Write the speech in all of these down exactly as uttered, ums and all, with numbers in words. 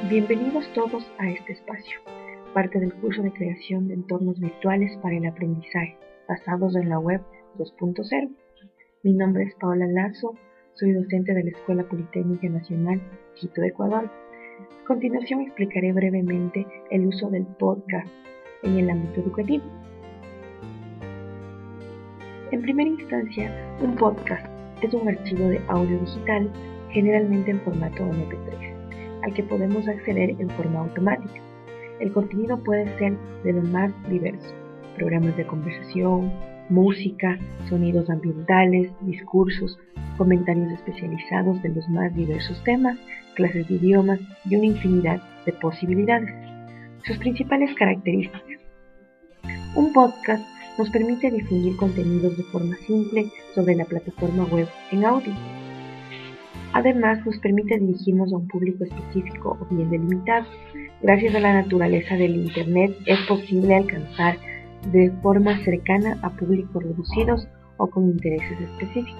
Bienvenidos todos a este espacio, parte del curso de creación de entornos virtuales para el aprendizaje, basados en la web dos punto cero. Mi nombre es Paola Lazo, soy docente de la Escuela Politécnica Nacional, Quito, Ecuador. A continuación explicaré brevemente el uso del podcast en el ámbito educativo. En primera instancia, un podcast es un archivo de audio digital, generalmente en formato eme pe tres, al que podemos acceder en forma automática. El contenido puede ser de lo más diverso: programas de conversación, música, sonidos ambientales, discursos, comentarios especializados de los más diversos temas, clases de idiomas y una infinidad de posibilidades. Sus principales características. Un podcast nos permite difundir contenidos de forma simple sobre la plataforma web en audio. Además, nos permite dirigirnos a un público específico o bien delimitado. Gracias a la naturaleza del Internet, es posible alcanzar de forma cercana a públicos reducidos o con intereses específicos.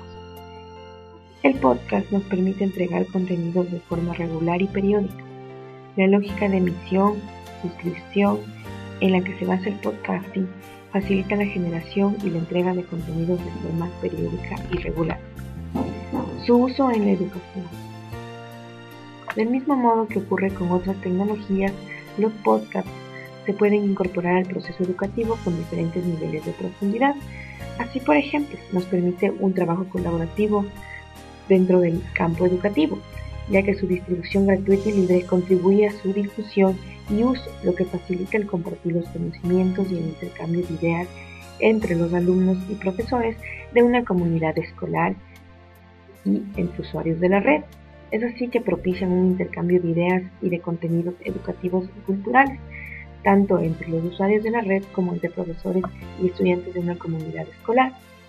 El podcast nos permite entregar contenidos de forma regular y periódica. La lógica de emisión, suscripción, en la que se basa el podcasting, facilita la generación y la entrega de contenidos de forma periódica y regular. Su uso en la educación. Del mismo modo que ocurre con otras tecnologías, los podcasts se pueden incorporar al proceso educativo con diferentes niveles de profundidad. Así, por ejemplo, nos permite un trabajo colaborativo dentro del campo educativo, ya que su distribución gratuita y libre contribuye a su difusión y uso, lo que facilita el compartir los conocimientos y el intercambio de ideas entre los alumnos y profesores de una comunidad escolar y entre usuarios de la red. Es así que propician un intercambio de ideas y de contenidos educativos y culturales, tanto entre los usuarios de la red como entre profesores y estudiantes de una comunidad escolar.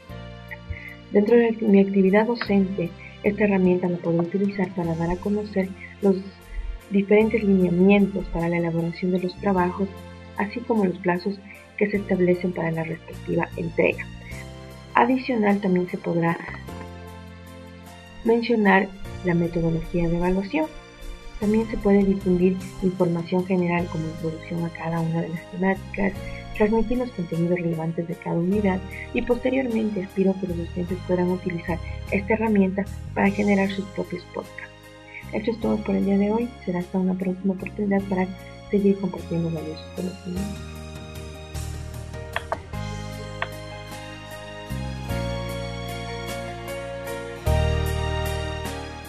Dentro de mi actividad docente, esta herramienta la puedo utilizar para dar a conocer los diferentes lineamientos para la elaboración de los trabajos, así como los plazos que se establecen para la respectiva entrega. Adicional, también se podrá mencionar la metodología de evaluación. También se puede difundir información general como introducción a cada una de las temáticas, transmitir los contenidos relevantes de cada unidad y posteriormente aspiro que los docentes puedan utilizar esta herramienta para generar sus propios podcasts. Esto es todo por el día de hoy. Será hasta una próxima oportunidad para seguir compartiendo valiosos conocimientos.